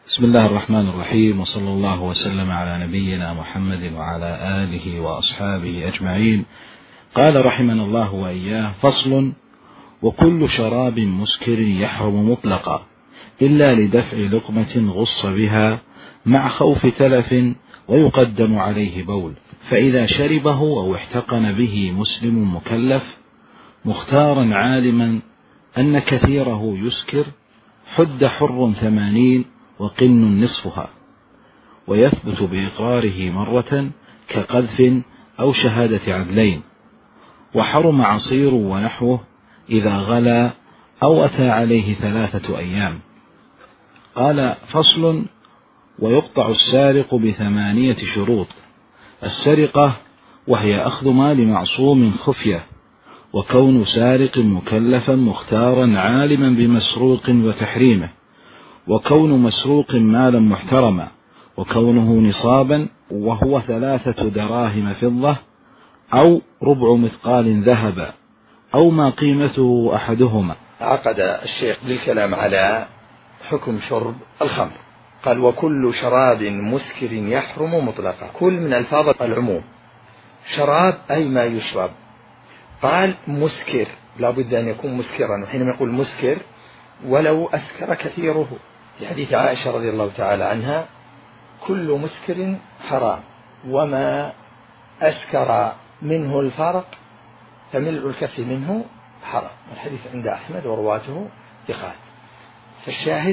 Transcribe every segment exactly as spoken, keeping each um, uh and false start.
بسم الله الرحمن الرحيم، وصلى الله وسلم على نبينا محمد وعلى آله وأصحابه أجمعين. قال رحمنا الله وإياه: فصل: وكل شراب مسكر يحرم مطلقا إلا لدفع لقمة غص بها مع خوف تلف ويقدم عليه بول، فإذا شربه أو احتقن به مسلم مكلف مختارا عالما أن كثيره يسكر حد حر ثمانين وقن نصفها، ويثبت بإقراره مرة كقذف أو شهادة عدلين، وحرم عصير ونحوه إذا غلا أو أتى عليه ثلاثة أيام. قال: فصل: ويقطع السارق بثمانية شروط: السرقة وهي أخذ مال معصوم خفية، وكون سارق مكلفا مختارا عالما بمسروق وتحريمه، وكون مسروق مالا محترما، وكونه نصابا وهو ثلاثة دراهم فضة أو ربع مثقال ذهبا أو ما قيمته أحدهما. عقد الشيخ بالكلام على حكم شرب الخمر. قال: وكل شراب مسكر يحرم مطلقا. كل من الفاظ العموم. شراب أي ما يشرب. قال: مسكر لا بد أن يكون مسكرا، وحينما يقول مسكر ولو أسكر كثيره، في حديث عائشة رضي الله تعالى عنها: كل مسكر حرام وما أسكر منه الفرق فملء الكف منه حرام. الحديث عند أحمد ورواته ثقات. فالشاهد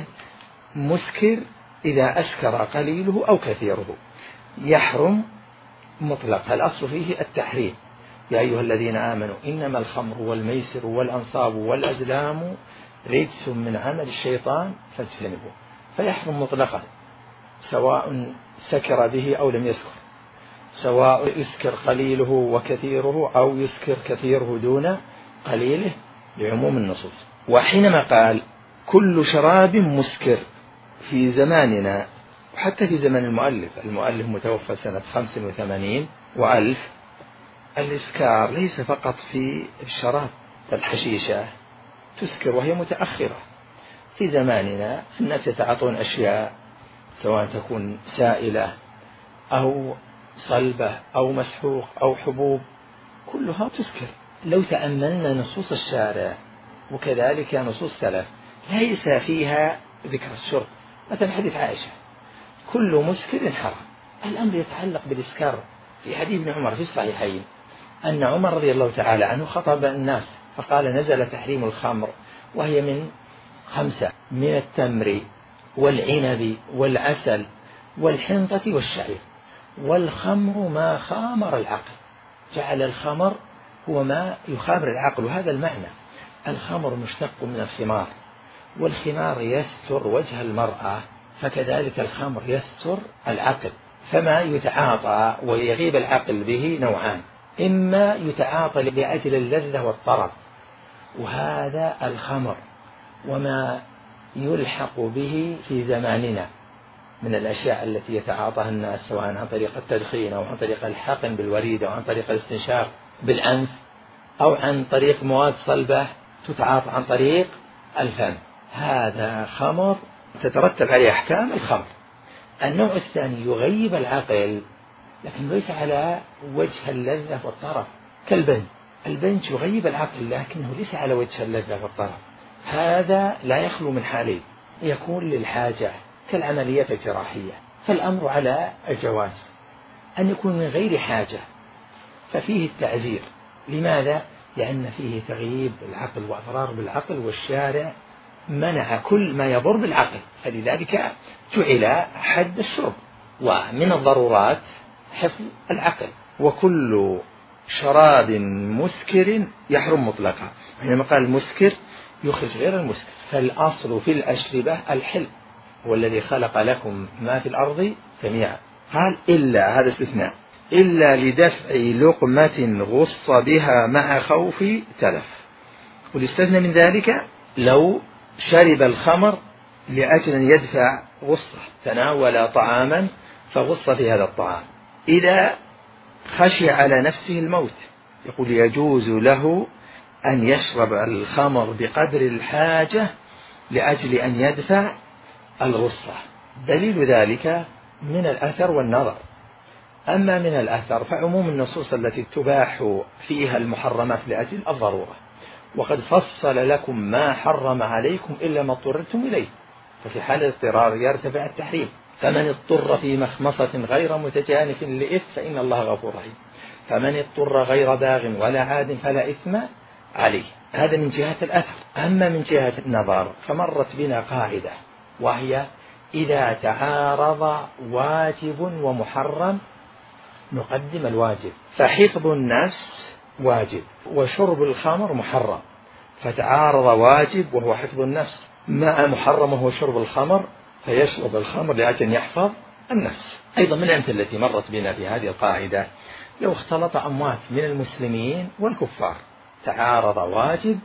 مسكر إذا أسكر قليله أو كثيره يحرم مطلق. الأصل فيه التحريم: يا أيها الذين آمنوا إنما الخمر والميسر والأنصاب والأزلام رجس من عمل الشيطان فاجتنبوه. فيحرم مطلقا سواء سكر به أو لم يسكر، سواء يسكر قليله وكثيره أو يسكر كثيره دون قليله، لعموم النصوص. وحينما قال كل شراب مسكر في زماننا وحتى في زمن المؤلف، المؤلف متوفى سنة خمس وثمانين وألف، الإسكار ليس فقط في الشراب. الحشيشة تسكر وهي متأخرة. في زماننا الناس يتعاطون أشياء سواء تكون سائلة أو صلبة أو مسحوق أو حبوب، كلها تسكر. لو تأملنا نصوص الشارع وكذلك نصوص السلف ليس فيها ذكر الشرب. مثلا حديث عائشة: كل مسكر حرام. الأمر يتعلق بالإسكار. في حديث ابن عمر في الصحيحين أن عمر رضي الله تعالى عنه خطب الناس فقال: نزل تحريم الخمر وهي من خمسة: من التمر والعنب والعسل والحنطة والشعير، والخمر ما خامر العقل. جعل الخمر هو ما يخامر العقل، وهذا المعنى. الخمر مشتق من الخمار، والخمار يستر وجه المرأة، فكذلك الخمر يستر العقل. فما يتعاطى ويغيب العقل به نوعان: إما يتعاطى لأجل اللذة والطرب، وهذا الخمر وما يلحق به في زماننا من الأشياء التي يتعاطاها الناس، سواء عن طريق التدخين أو عن طريق الحقن بالوريد أو عن طريق الاستنشاق بالأنف أو عن طريق مواد صلبة تتعاطى عن طريق الفم. هذا خمر تترتب عليه أحكام الخمر. النوع الثاني يغيب العقل لكن ليس على وجه اللذة والطرف، كالبنج. البنج يغيب العقل لكنه ليس على وجه اللذة والطرف. هذا لا يخلو من حالين: يكون للحاجة كالعمليات الجراحية، فالأمر على الجواز. أن يكون من غير حاجة ففيه التعزير. لماذا؟ لأن فيه تغييب العقل وأضرار بالعقل، والشارع منع كل ما يضر بالعقل، فلذلك جعل حد الشرب. ومن الضرورات حفظ العقل. وكل شراب مسكر يحرم مطلقا. حينما قال مسكر يخرج غير المسكر. فالأصل في الأشربة الحل، هو الذي خلق لكم ما في الأرض جميعا. قال إلا، هذا استثناء، إلا لدفع لقمة غص بها مع خوف تلف. والاستثناء من ذلك لو شرب الخمر لأجل أن يدفع غصة، تناول طعاما فغص في هذا الطعام. إذا خشي على نفسه الموت، يقول يجوز له أن يشرب الخمر بقدر الحاجة لأجل أن يدفع الغصة. دليل ذلك من الأثر والنظر. أما من الأثر فعموم النصوص التي تباح فيها المحرمات لأجل الضرورة، وقد فصل لكم ما حرم عليكم إلا ما اضطررتم إليه، ففي حال الاضطرار يرتفع التحريم. فمن اضطر في مخمصة غير متجانف لإثم فإن الله غفور رحيم، فمن اضطر غير باغ ولا عاد فلا إثم عليه. هذا من جهة الأثر. أما من جهة النظر فمرت بنا قاعدة، وهي إذا تعارض واجب ومحرم نقدم الواجب، فحفظ النفس واجب وشرب الخمر محرم، فتعارض واجب وهو حفظ النفس مع محرم وهو شرب الخمر، فيشرب الخمر لأجل يحفظ النفس. أيضا من الأمثلة التي مرت بنا في هذه القاعدة، لو اختلط أموات من المسلمين والكفار، تعارض واجب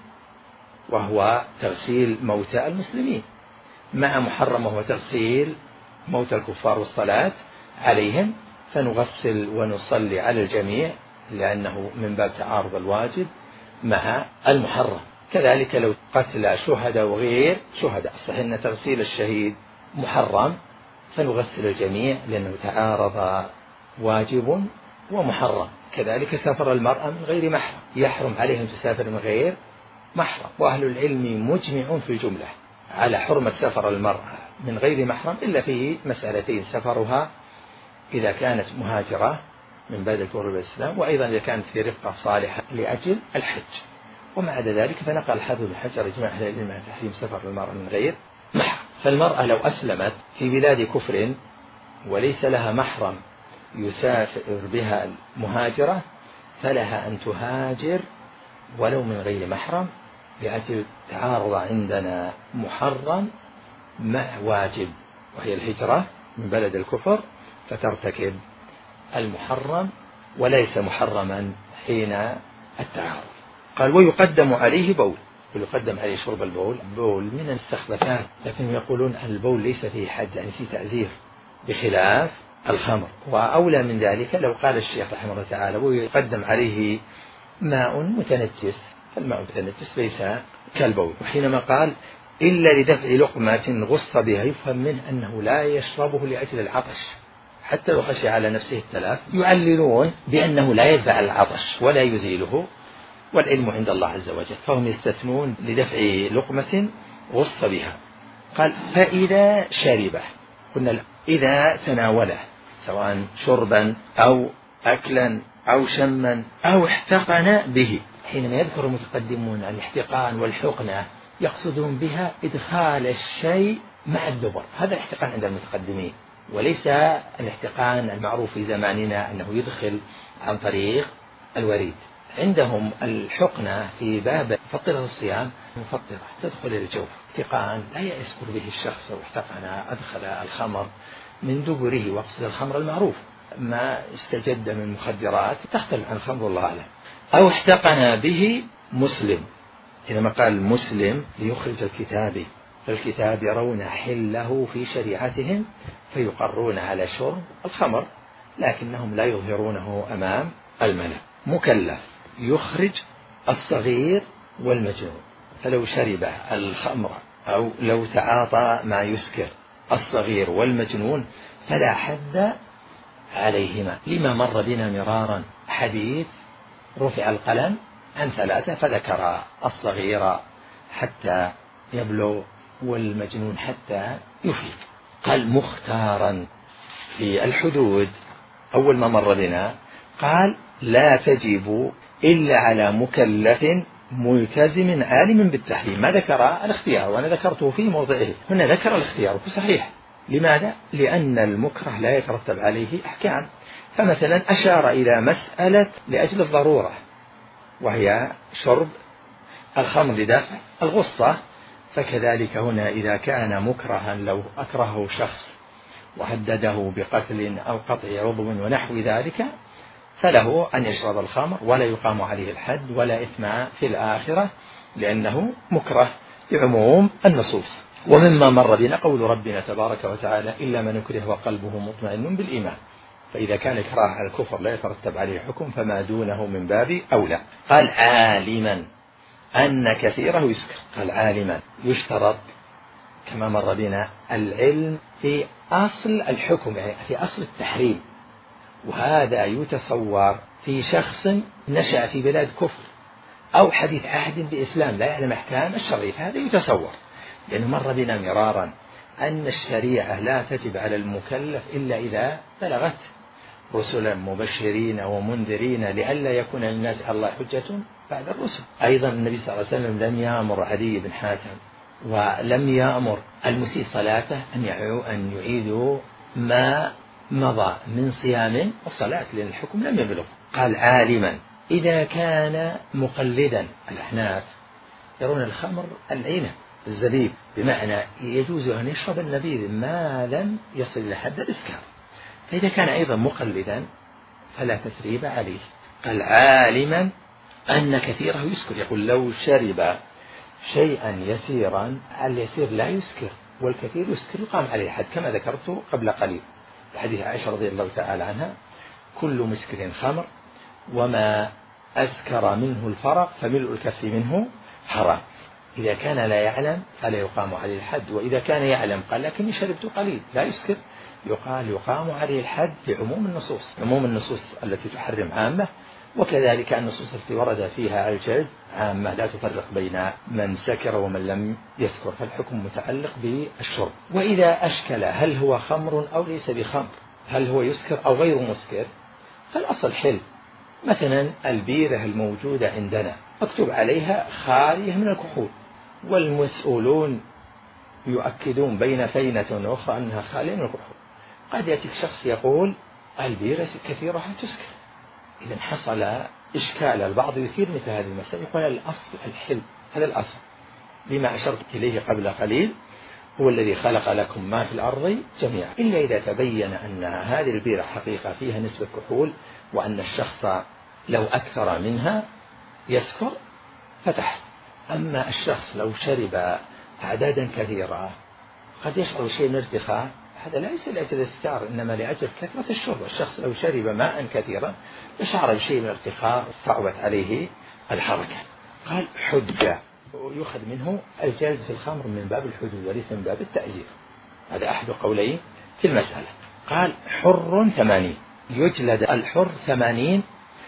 وهو تغسيل موتى المسلمين مع محرم وهو تغسيل موتى الكفار والصلاة عليهم، فنغسل ونصلي على الجميع لأنه من باب تعارض الواجب مع المحرم. كذلك لو قتل شهداء وغير شهداء، صحيح أن تغسيل الشهيد محرم، فنغسل الجميع لأنه تعارض واجب ومحرم. كذلك سفر المرأة من غير محرم، يحرم عليهم تسافر من غير محرم، وأهل العلم مجمعون في الجملة على حرمة سفر المرأة من غير محرم إلا في مسألتين: سفرها إذا كانت مهاجرة من بعد الكفر بالإسلام، وأيضا إذا كانت في رفقة صالحة لأجل الحج. ومع ذلك فنقل الحافظ بن حجر إجماع أهل العلم على تحريم سفر المرأة من غير محرم. فالمرأة لو أسلمت في بلاد كفر وليس لها محرم يسافر بها المهاجرة، فلها أن تهاجر ولو من غير محرم، لأجل تعارض عندنا محرم مع واجب وهي الهجرة من بلد الكفر، فترتكب المحرم وليس محرما حين التعارض. قال: ويقدم عليه بول، ويقدم عليه شرب البول. البول من المستخبثات، لكن يقولون أن البول ليس فيه حد، يعني فيه تعزير، بخلاف الخمر. وأولى من ذلك لو قال الشيخ رحمه الله تعالى: ويقدم عليه ماء متنجس، فالماء المتنجس ليس كالبول. وحينما قال: إلا لدفع لقمة غص بها، يفهم منه أنه لا يشربه لأجل العطش، حتى لو خشي على نفسه التلاف. يعللون بأنه لا يدفع العطش ولا يزيله، والعلم عند الله عز وجل، فهم يستثنون لدفع لقمة غص بها. قال: فإذا شربه، قلنا إذا تناوله سواء شربا أو أكلا أو شما أو احتقن به. حينما يذكر المتقدمون الاحتقان والحقنة يقصدون بها إدخال الشيء مع الدبر، هذا الاحتقان عند المتقدمين، وليس الاحتقان المعروف في زماننا أنه يدخل عن طريق الوريد. عندهم الحقنة في باب فطرة الصيام مفطرة تدخل إلى الجوف، احتقان لا يذكر به الشخص واحتقن أدخل الخمر من دبره، وقصد الخمر المعروف ما استجد من مخدرات تختلف عن الخمر والله أعلم. أو احتقن به مسلم، حينما قال مسلم ليخرج الكتابي، فالكتاب يرون حله في شريعتهم فيقرون على شرب الخمر، لكنهم لا يظهرونه أمام الملأ. مكلف يخرج الصغير والمجنون، فلو شرب الخمر أو لو تعاطى ما يسكر الصغير والمجنون فلا حد عليهما، لما مر بنا مرارا حديث رفع القلم عن ثلاثة، فذكر الصغير حتى يبلغ والمجنون حتى يفيق. قال: مختارا في الحدود، أول ما مر بنا قال: لا تجب إلا على مكلف ملتزم عالم بالتحريم، ما ذكر الاختيار، وأنا ذكرته في موضعه، هنا ذكر الاختيار صحيح. لماذا؟ لأن المكره لا يترتب عليه أحكام. فمثلا أشار إلى مسألة لأجل الضرورة، وهي شرب الخمر لدافع الغصة، فكذلك هنا إذا كان مكرها لو أكرهه شخص وهدده بقتل أو قطع عضو ونحو ذلك، فله أن يشرب الخمر ولا يقام عليه الحد ولا إثم في الآخرة، لأنه مكره بعموم النصوص. ومما مر بنا قول ربنا تبارك وتعالى: إلا من يكره وقلبه مطمئن بالإيمان، فإذا كان إكراه على الكفر لا يترتب عليه حكم، فما دونه من باب أولى. قال: عالما أن كثيره يسكر، قال عالما يشترط كما مر بنا العلم في أصل الحكم، يعني في أصل التحريم، وهذا يتصور في شخص نشأ في بلاد كفر أو حديث عهد بإسلام لا يعلم أحكام الشرعية، هذا يتصور، لأنه مر بنا مرارا أن الشريعة لا تجب على المكلف إلا إذا بلغت رسلا مبشرين ومنذرين لئلا يكون للناس على الله حجة بعد الرسل. أيضا النبي صلى الله عليه وسلم لم يأمر عدي بن حاتم ولم يأمر المسيء صلاته أن يعيدوا ما مضى من صيام وصلاة، لأن الحكم لم يبلغ. قال عالما إذا كان مقلدا، الأحناف يرون الخمر العنب الزبيب، بمعنى يجوز أن يشرب النبيذ ما لم يصل إلى حد الإسكار، فإذا كان أيضا مقلدا فلا تثريب عليه. قال عالما أن كثيره يسكر، يقول لو شرب شيئا يسيرا، اليسير لا يسكر والكثير يسكر يقام عليه الحد، كما ذكرت قبل قليل في حديث عائشة رضي الله تعالى عنها: كل مسكر خمر وما أسكر منه الفرق فملء الكف منه حرام. إذا كان لا يعلم فلا يقام عليه الحد، وإذا كان يعلم قال لكني شربت قليل لا يسكر، يقال يقام عليه الحد بعموم النصوص، عموم النصوص التي تحرم عامة، وكذلك النصوص التي ورد فيها الجلد عامة لا تفرق بين من سكر ومن لم يسكر، فالحكم متعلق بالشرب. وإذا أشكل هل هو خمر أو ليس بخمر، هل هو يسكر أو غير مسكر، فالأصل حل. مثلا البيرة الموجودة عندنا مكتوب عليها خالية من الكحول، والمسؤولون يؤكدون بين فينة أخرى أنها خالية من الكحول، قد يأتيك شخص يقول البيرة كثيرها تسكر، إذا حصل إشكال، البعض يثير مثل هذه المسألة، يقول الأصل الحل، هذا الأصل لما أشرت إليه قبل قليل: هو الذي خلق لكم ما في الأرض جميعا، إلا إذا تبين أن هذه البيرة حقيقة فيها نسبة كحول وأن الشخص لو أكثر منها يسكر فتح. أما الشخص لو شرب أعدادا كثيرة قد يشعر شيء من ارتخاء، هذا ليس لأجل الإسكار إنما لأجل كثرة الشرب. الشخص لو شرب ماء كثيرا يشعر بشيء من ارتخاء صعبت عليه الحركة. قال حجة، يؤخذ منه الجلد في الخمر من باب الحدود وليس من باب التأجير، هذا أحد قولين في المسألة. قال حر ثمانين، يجلد الحر ثمانين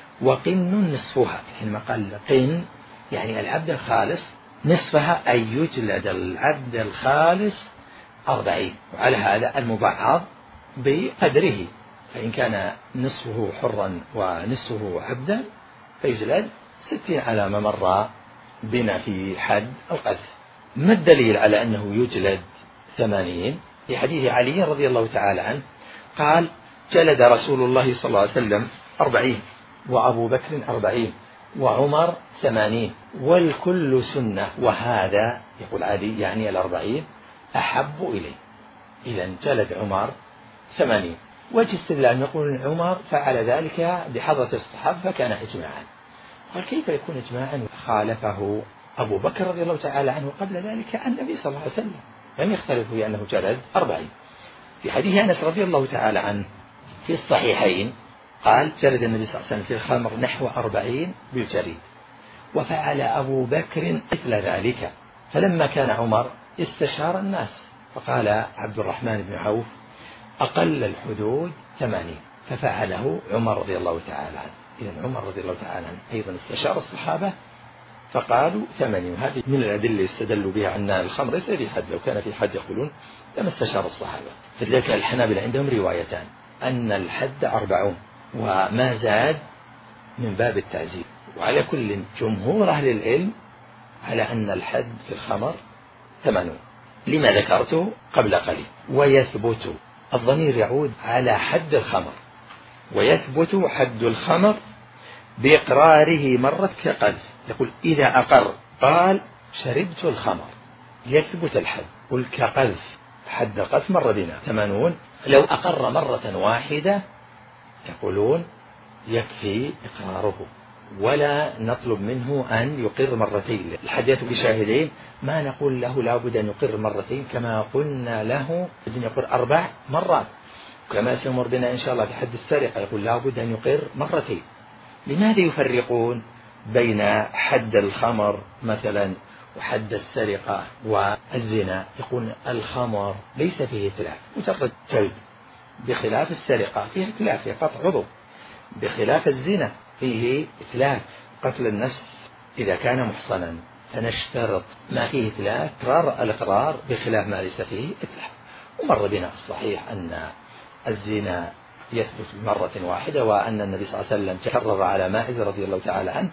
وقن نصفها، كما قال قن يعني العبد الخالص، نصفها أي يجلد العبد الخالص أربعين، وعلى هذا المبعض بقدره، فإن كان نصفه حرا ونصفه عبدا فيجلد ستين على ما مر بنا في حد القذف. ما الدليل على أنه يجلد ثمانين؟ في حديث علي رضي الله تعالى عنه قال جلد رسول الله صلى الله عليه وسلم أربعين، وأبو بكر أربعين، وعمر ثمانين، والكل سنة، وهذا يقول علي يعني الأربعين أحب إليه. إذا جلد عمر ثمانين، وجه استدلال يقول عمر فعل ذلك بحضرة الصحابة فكان إجماعا. قال كيف يكون إجماعا؟ خالفه أبو بكر رضي الله تعالى عنه قبل ذلك النبي صلى الله عليه وسلم، لم يختلفوا في أنه جلد أربعين. في حديث أنس رضي الله تعالى عنه في الصحيحين قال جلد النبي صلى الله عليه وسلم في الخمر نحو أربعين بالجريد، وفعل أبو بكر مثل ذلك. فلما كان عمر استشار الناس فقال عبد الرحمن بن عوف أقل الحدود ثمانين، ففعله عمر رضي الله تعالى عنه. إذن عمر رضي الله تعالى عنه أيضا استشار الصحابة فقالوا ثمانين. هذه من الأدلة يستدل بها أن الخمر ليس في حد، لو كان في حد يقولون لما استشار الصحابة. فلذلك الحنابلة عندهم روايتان، أن الحد أربعون وما زاد من باب التعزير، وعلى كل جمهور أهل العلم على أن الحد في الخمر ثمانون لما ذكرته قبل قليل. ويثبت، الضمير يعود على حد الخمر، ويثبت حد الخمر بإقراره مرة كقذف. يقول إذا أقر قال شربت الخمر يثبت الحد، قل كقذف حد قذف مر بنا ثمانون. لو أقر مرة واحدة يقولون يكفي إقراره ولا نطلب منه أن يقر مرتين. الحديث بشاهدين ما نقول له لابد أن يقر مرتين كما قلنا له أن يقر أربع مرات، كما سيمر بنا إن شاء الله في حد السرقة يقول لابد أن يقر مرتين. لماذا يفرقون بين حد الخمر مثلا وحد السرقة والزنا، يقول الخمر ليس فيه إتلاف، مجرد جلد، بخلاف السرقة فيه إتلاف، فيه قطع عضو، بخلاف الزنا فيه إتلاف، قتل النفس إذا كان محصنا، فنشترط ما فيه إتلاف إقرار الإقرار بخلاف ما ليس فيه إتلاف. ومر بنا في الصحيح أن الزنا يثبت مرة واحدة، وأن النبي صلى الله عليه وسلم تكرر على ماعز رضي الله تعالى عنه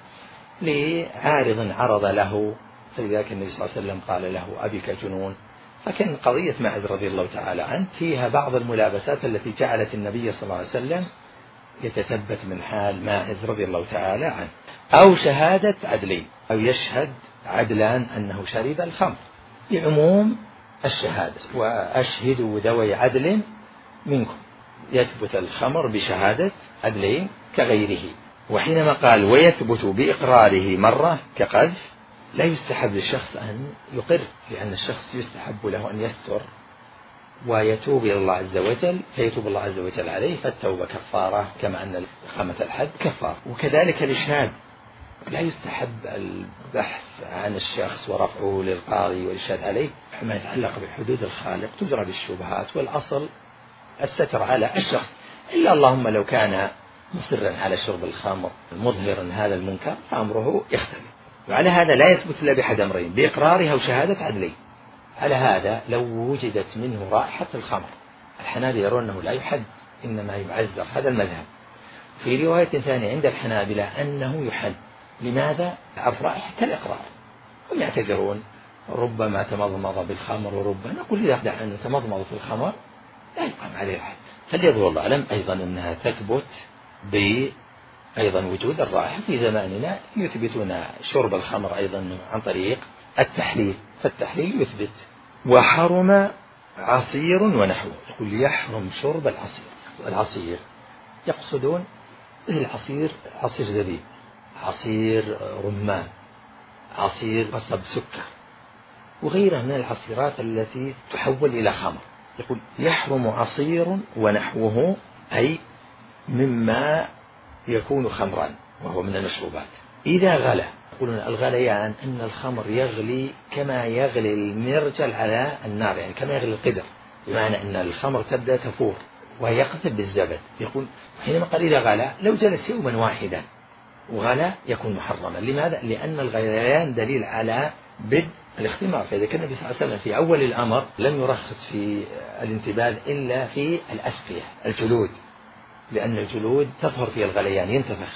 لعارض عرض له، فلذلك النبي صلى الله عليه وسلم قال له أبيك جنون. فكان قضية ماعز رضي الله تعالى عنه فيها بعض الملابسات التي جعلت النبي صلى الله عليه وسلم يتثبت من حال ماعز رضي الله تعالى عنه. أو شهادة عدلين، أو يشهد عدلان أنه شرب الخمر، بعموم الشهادة، وأشهدوا ذوي عدل منكم، يثبت الخمر بشهادة عدلين كغيره. وحينما قال ويثبت بإقراره مرة كقذف، لا يستحب للشخص أن يقر، لأن الشخص يستحب له أن يستر ويتوب إلى الله عز وجل، فيتوب الله عز وجل عليه، فالتوبة كفارة، كما أن إقامة الحد كفارة. وكذلك الإشهاد، لا يستحب البحث عن الشخص ورفعه للقاضي والإشهاد عليه، ما يتعلق بحدود الخالق تجرى بالشبهات، والأصل الستر على الشخص، إلا اللهم لو كان مصرا على شرب الخمر مظهرا هذا المنكر فأمره يختلف. وعلى هذا لا يثبت إلا بأحد أمرين، بإقراره أو شهادة عدلين. على هذا لو وجدت منه رائحة الخمر، الحنابلة يرون أنه لا يحد، إنما يعزر، هذا المذهب. في رواية ثانية عند الحنابلة أنه يحد. لماذا؟ عرف رائحة كالإقرار. هم يعتذرون ربما تمضمض بالخمر، وربما نقول إذا أخدع أنه تمضمض في الخمر لا يقام عليه الحد. فليظهر الله أعلم أيضا أنها تثبت بأيضا وجود الرائحة. في زماننا يثبتون شرب الخمر أيضا عن طريق التحليل، فالتحليل يثبت. وحرم عصير ونحوه، يقول يحرم شرب العصير. العصير يقصدون العصير، عصير زبيب، عصير رمان، عصير قصب سكر، وغيرها من العصيرات التي تحول إلى خمر. يقول يحرم عصير ونحوه، أي مما يكون خمرا وهو من المشروبات إذا غلى. يقولون الغليان أن الخمر يغلي كما يغلي المرجل على النار، يعني كما يغلي القدر، بمعنى أن الخمر تبدأ تفور ويقذف بالزبد. يقول حينما قال إذا غلى، لو جلس يوما واحدا وغلى يكون محرما. لماذا؟ لأن الغليان دليل على بدء الاختمار. فإذا كان النبي صلى الله عليه وسلم في أول الأمر لم يرخص في الانتباه إلا في الأسقية، الجلود، لأن الجلود تظهر في الغليان ينتفخ،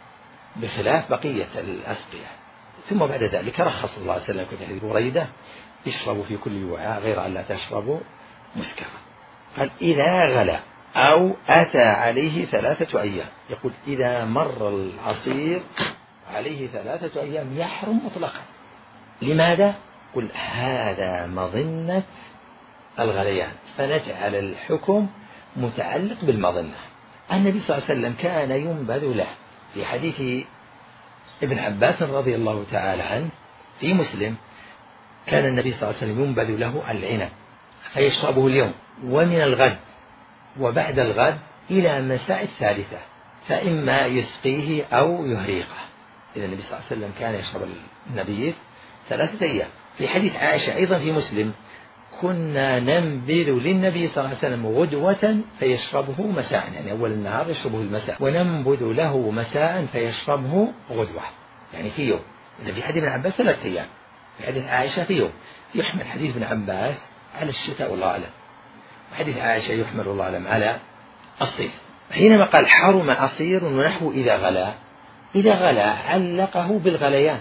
بخلاف بقية الأسقية. ثم بعد ذلك رخص الله عليه وسلم في حديث بريدة اشربوا في كل وعاء غير أن لا تشربوا مسكرا. قال إذا غلى أو أتى عليه ثلاثة أيام. يقول إذا مر العصير عليه ثلاثة أيام يحرم مطلقا. لماذا؟ قل هذا مظنة الغليان، فنجعل الحكم متعلق بالمظنة. النبي صلى الله عليه وسلم كان ينبذ له، في حديث ابن عباس رضي الله تعالى عنه في مسلم، كان النبي صلى الله عليه وسلم ينبذ له العنب فيشربه اليوم ومن الغد وبعد الغد إلى مساء الثالثة، فإما يسقيه أو يهريقه. إذا النبي صلى الله عليه وسلم كان يشرب النبيذ ثلاثة أيام. في حديث عائشة أيضا في مسلم، كنا ننبذ للنبي صلى الله عليه وسلم غدوة فيشربه مساء، يعني أول النهار يشربه المساء، وننبذ له مساء فيشربه غدوة، يعني في يوم. في حديث ابن عباس ثلاثة أيام، في حديث عائشة في يوم. يحمل حديث ابن عباس على الشتاء والله أعلم، وحديث عائشة يحمل الله أعلم على الصيف. حينما قال حرم عصير ونحو إذا غلا، إذا غلا علقه بالغليان،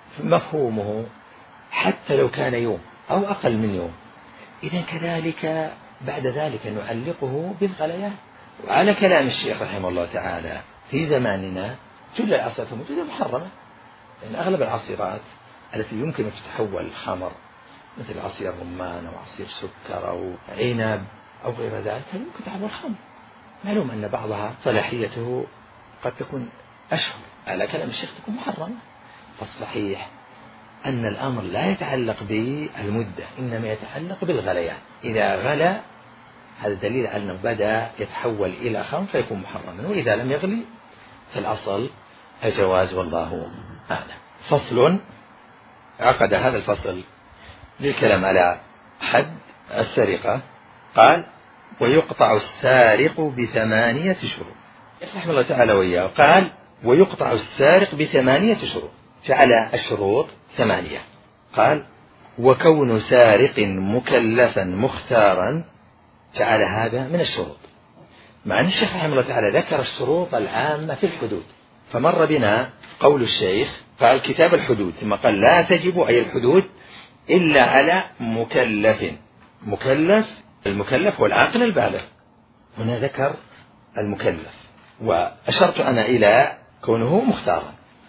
مفهومه حتى لو كان يوم أو أقل من يوم. إذا كذلك بعد ذلك نعلقه بالغليان. وعلى كلام الشيخ رحمه الله تعالى في زماننا كل العصيرات الموجودة محرمة، لأن أغلب العصيرات التي يمكن أن تتحول خمر مثل عصير رمان أو عصير سكر أو عنب أو غير ذلك يمكن تحول خمر. معلوم أن بعضها صلاحيته قد تكون أشهر، على كلام الشيخ تكون محرمة. فالصحيح أن الأمر لا يتعلق بالمدة، إنما يتعلق بالغليان. إذا غلى هذا دليل على أنه بدأ يتحول إلى خمر فيكون محرما، وإذا لم يغلي فالأصل الجواز والله أعلم. فصل عقد هذا الفصل للكلام على حد السرقة. قال: ويقطع السارق بثمانية شروط. رحمه الله تعالى وإياه قال: ويقطع السارق بثمانية شروط، جعل الشروط ثمانية. قال: وكون سارق مكلفا مختارا، جعل هذا من الشروط، مع أن الشيخ رحمه الله تعالى ذكر الشروط العامة في الحدود. فمر بنا قول الشيخ قال: كتاب الحدود، ثم قال: لا تجب أي الحدود إلا على مكلف. مكلف، المكلف هو العاقل البالغ. هنا ذكر المكلف، وأشرت أنا إلى كونه مختارا.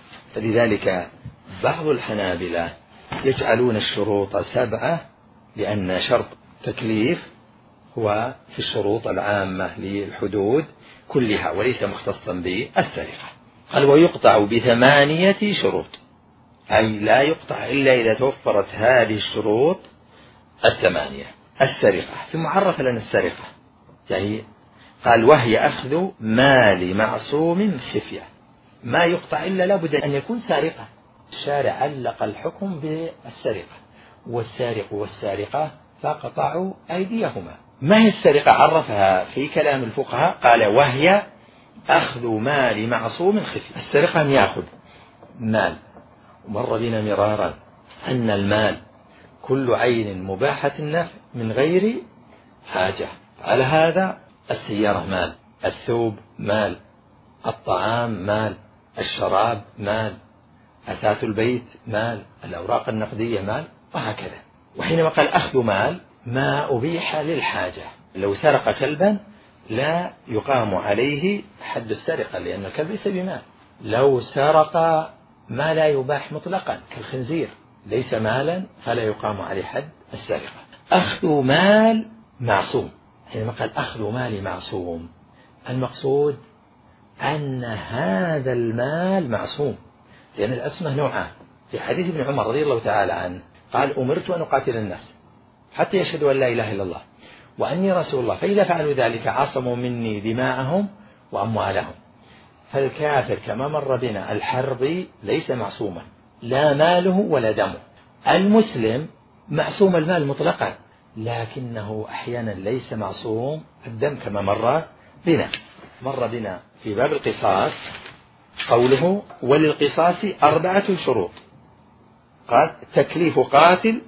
فلذلك بعض الحنابلة يجعلون الشروط سبعة، لأن شرط تكليف هو في الشروط العامة للحدود كلها وليس مختصا بالسرقة. قال: ويقطع بثمانية شروط، أي لا يقطع إلا إذا توفرت هذه الشروط الثمانية. السرقة، ثم عرف لنا السرقة، يعني قال: وهي أخذ مال معصوم خفية. ما يقطع إلا لابد أن يكون سارقة. الشارع علق الحكم بالسرقة: والسارق والسارقة فقطعوا أيديهما. ما هي السرقة؟ عرفها في كلام الفقهاء، قال: وهي أخذ مال معصوم خفية. السرقة أن يأخذ مال، ومر بنا مرارا أن المال كل عين مباحة النفع من غير حاجة. على هذا السيارة مال، الثوب مال، الطعام مال، الشراب مال، أثاث البيت مال، الأوراق النقدية مال، وهكذا. وحينما قال أخذ مال، ما أبيح للحاجة. لو سرق كلبا لا يقام عليه حد السرقة، لأن الكلب ليس بمال. لو سرق ما لا يباح مطلقا كالخنزير ليس مالا فلا يقام عليه حد السرقة. أخذ مال معصوم، حينما قال أخذ مال معصوم، المقصود أن هذا المال معصوم، لأن الأسمة نوعان. في حديث ابن عمر رضي الله تعالى عنه قال: أمرت أن أقاتل الناس حتى يشهدوا أن لا إله إلا الله وأني رسول الله، فإذا فعلوا ذلك عصموا مني دماءهم وأموالهم. فالكافر كما مر بنا الحربي ليس معصوما، لا ماله ولا دمه. المسلم معصوم المال مطلقا، لكنه أحيانا ليس معصوم الدم كما مر بنا. مر بنا في باب القصاص قوله: وللقصاص أربعة شروط. قال: تكليف قاتل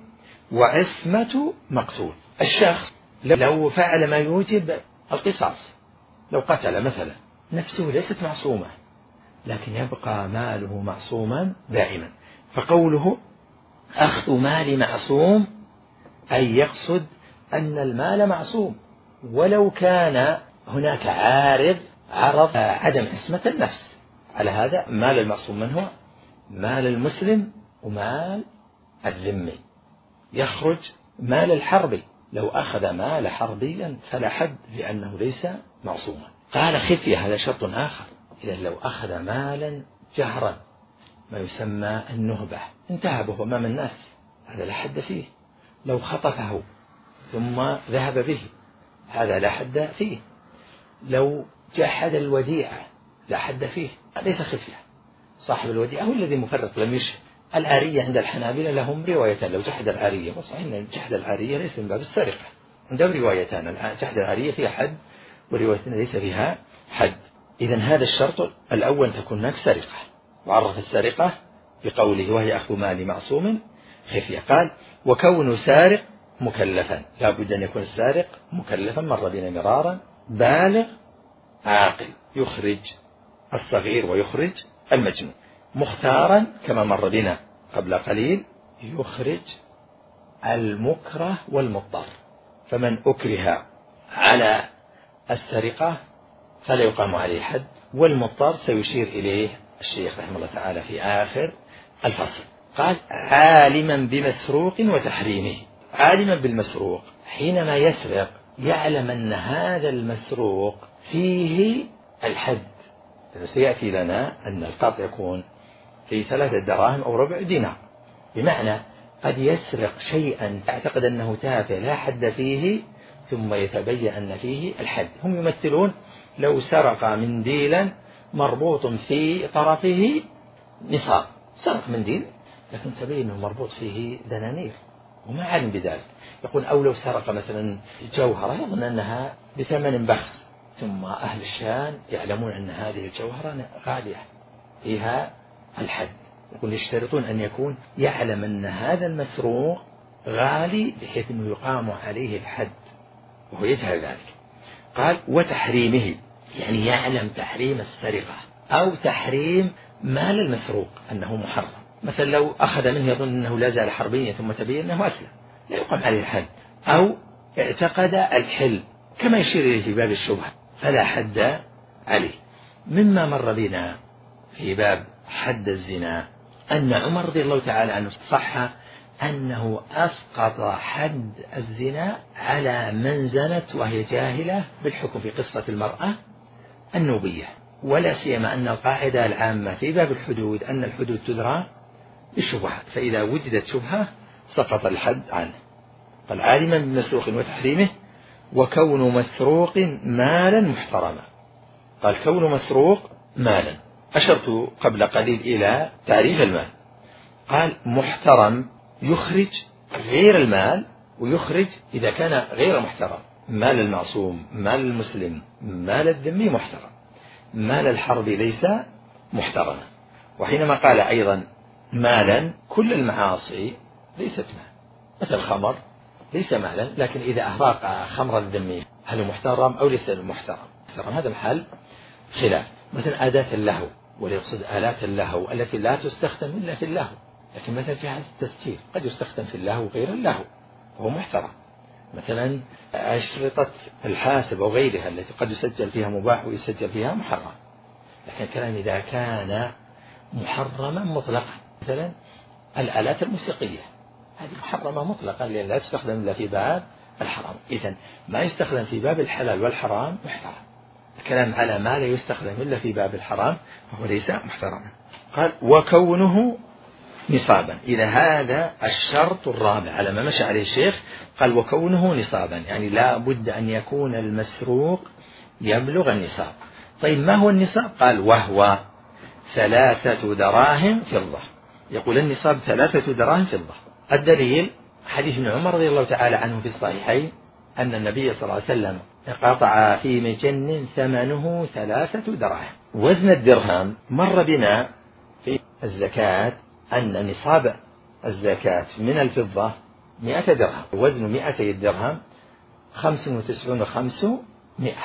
وعصمة مقتول. الشخص لو فعل ما يوجب القصاص، لو قتل مثلا، نفسه ليست معصومة، لكن يبقى ماله معصوما دائما. فقوله أخذ مال معصوم أي يقصد أن المال معصوم، ولو كان هناك عارض عرض عدم عصمة النفس. على هذا مال المعصوم من هو؟ مال المسلم ومال الذمي. يخرج مال الحربي، لو أخذ مال حربيا فلا حد لأنه ليس معصوما. قال: خفية، هذا شرط آخر. إذا لو أخذ مالا جهرا، ما يسمى النهبة، انتهبه أمام الناس، هذا لا حد فيه. لو خطفه ثم ذهب به، هذا لا حد فيه. لو جحد الوديعة لا حد فيه، ليس خفية. صاحب الوديعة هو الذي مفرط لم يشهد. العارية عند الحنابلة لهم روايتان: لو جحد العارية، وصحيح أن جحد العارية ليس من باب السرقة، عندهم روايتان: جحد العارية فيها حد، ورواية ليس فيها حد. إذا هذا الشرط الأول تكون هناك سرقة، وعرف السرقة بقوله: وهي أخذ مال معصوم خفية. قال: وكون سارق مكلفا، لا بد أن يكون السارق مكلفا، مر بنا مرارا، بالغ عاقل، يخرج الصغير ويخرج المجنون. مختارا كما مر بنا قبل قليل، يخرج المكره والمضطر. فمن أكره على السرقة فلا يقام عليه حد، والمضطر سيشير إليه الشيخ رحمه الله تعالى في آخر الفصل. قال: عالما بمسروق وتحريمه. عالما بالمسروق، حينما يسرق يعلم أن هذا المسروق فيه الحد. سيأتي لنا أن القطع يكون في ثلاثة دراهم أو ربع دينار، بمعنى قد يسرق شيئا تعتقد أنه تافه لا حد فيه، ثم يتبين أن فيه الحد. هم يمثلون لو سرق منديلا مربوط في طرفه نصاب، سرق منديل لكن تبين أنه مربوط فيه دنانير وما علم بذلك. يقول أو لو سرق مثلا جوهرة يظن أنها بثمن بخس، ثم أهل الشان يعلمون أن هذه الجوهرة غالية فيها الحد، يقول يشترطون أن يكون يعلم أن هذا المسروق غالي بحيث أنه يقام عليه الحد وهو يجهل ذلك. قال وتحريمه، يعني يعلم تحريم السرقة أو تحريم مال المسروق أنه محرم. مثلا لو أخذ منه يظن أنه لا زال حربيا ثم تبين أنه أسلم لا يقام عليه الحد، أو اعتقد الحل كما يشير إليه في باب الشبهة فلا حد عليه. مما مر بنا في باب حد الزنا أن عمر رضي الله تعالى عنه صح أنه أسقط حد الزنا على من زنت وهي جاهلة بالحكم في قصة المرأة النوبية، ولا سيما أن القاعدة العامة في باب الحدود أن الحدود تدرى بالشبهات، فإذا وجدت شبهة سقط الحد عنه. قال عالما بمسروق وتحريمه وكون مسروق مالا محترما. قال كون مسروق مالا، أشرت قبل قليل إلى تعريف المال. قال محترم يخرج غير المال ويخرج إذا كان غير محترم، مال المعصوم مال المسلم مال الذمي محترم، مال الحرب ليس محترما. وحينما قال أيضا مالا كل المعاصي ليست مال، مثل الخمر ليس مالا، لكن إذا أهراق خمر الذمي هل محترم أو ليس محترم؟ محترم، هذا محل خلاف. مثلا أداة اللهو، ويقصد آلات اللهو التي لا تستخدم إلا في اللهو، لكن مثلا جهاز التسجيل قد يستخدم في اللهو غير اللهو وهو محترم. مثلا أشرطة الحاسب أو غيرها التي قد يسجل فيها مباح ويسجل فيها محرم. لكن الكلام إذا كان محرما مطلقا، مثلا الآلات الموسيقية هذه محرمة مطلقا لأن لا تستخدم إلا في باب الحرام. إذن ما يستخدم في باب الحلال والحرام محترم. الكلام على ما لا يستخدم إلا في باب الحرام فهو ليس محترما. قال وكونه نصابا، إذا هذا الشرط الرابع على ما مشى عليه الشيخ. قال وكونه نصابا، يعني لا بد أن يكون المسروق يبلغ النصاب. طيب ما هو النصاب؟ قال وهو ثلاثة دراهم فضة. يقول النصاب ثلاثة دراهم فضة. الدليل حديث ابن عمر رضي الله تعالى عنه في الصحيحين أن النبي صلى الله عليه وسلم قطع في مجن ثمنه ثلاثة دراهم. وزن الدرهم مر بنا في الزكاة أن نصاب الزكاة من الفضة مئة درهم، وزن مئتي الدرهم خمس وتسعون وخمسمائة،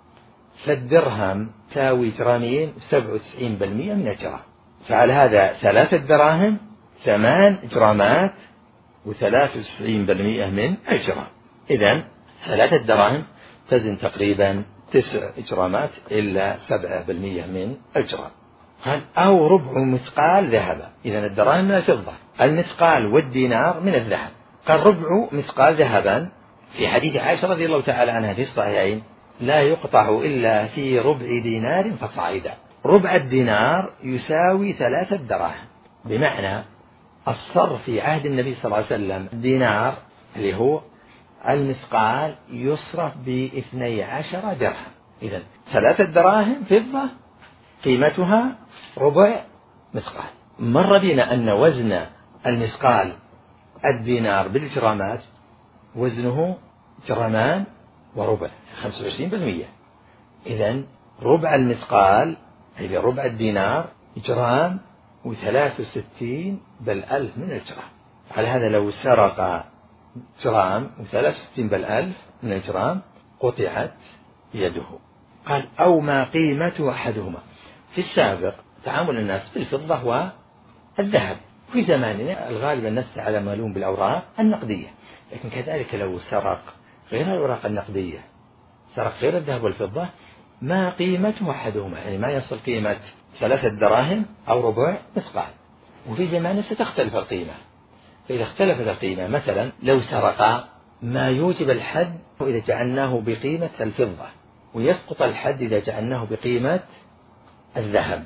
فالدرهم تساوي جرامين سبع وتسعين بالمئة من الجرام، فعلى هذا ثلاثة دراهم ثمان جرامات وثلاث وتسعين بالمئة من الجرام. إذن ثلاثة دراهم تزن تقريبا تسع جرامات إلا سبعة بالمئة من الجرام. قال أو ربع مثقال ذهب. إذن الدراهم من الفضة، المثقال والدينار من الذهب. قال ربع مثقال ذهبا في حديث عائشة رضي الله تعالى عنها في الصحيحين لا يقطع إلا في ربع دينار فصاعدا. ربع الدينار يساوي ثلاثة دراهم، بمعنى الصرف في عهد النبي صلى الله عليه وسلم الدينار اللي هو المثقال يصرف باثني عشر درهم. إذن ثلاثة دراهم فضة قيمتها ربع مثقال. مر بنا أن وزن المثقال الدينار بالجرامات وزنه جرامان وربع خمسة وعشرين بالمئة. إذن ربع المثقال هي ربع الدينار جرام وثلاث وستين بالألف من الجرام. على هذا لو سرق جرام وثلاث وستين بالألف من الجرام قطعت يده. قال أو ما قيمته أحدهما. في السابق تعامل الناس بالفضة والذهب، في زماننا الغالب الناس يتعاملون بالأوراق النقدية، لكن كذلك لو سرق غير الأوراق النقدية، سرق غير الذهب والفضة، ما قيمته أحدهما، يعني ما يصل قيمة ثلاثة دراهم أو ربع مثقال. وفي زماننا ستختلف القيمة، فإذا اختلفت القيمة مثلا لو سرق ما يوجب الحد إذا جعلناه بقيمة الفضة، ويسقط الحد إذا جعلناه بقيمة الذهب،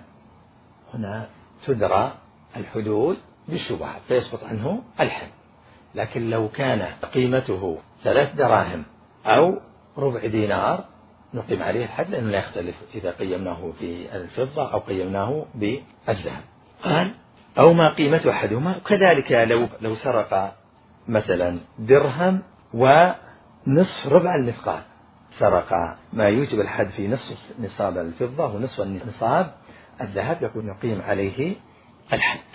هنا تدرى الحدود بالشبهة فيسقط عنه الحد. لكن لو كان قيمته ثلاث دراهم أو ربع دينار نقيم عليه الحد، لأنه لا يختلف إذا قيمناه بالفضة أو قيمناه بالذهب. قال أو ما قيمة أحدهما. كذلك لو لو سرق مثلا درهم ونصف ربع المثقال، سرق ما يوجب الحد في نصف نصاب الفضة ونصف نصاب الذهب، يكون يقيم عليه الحد.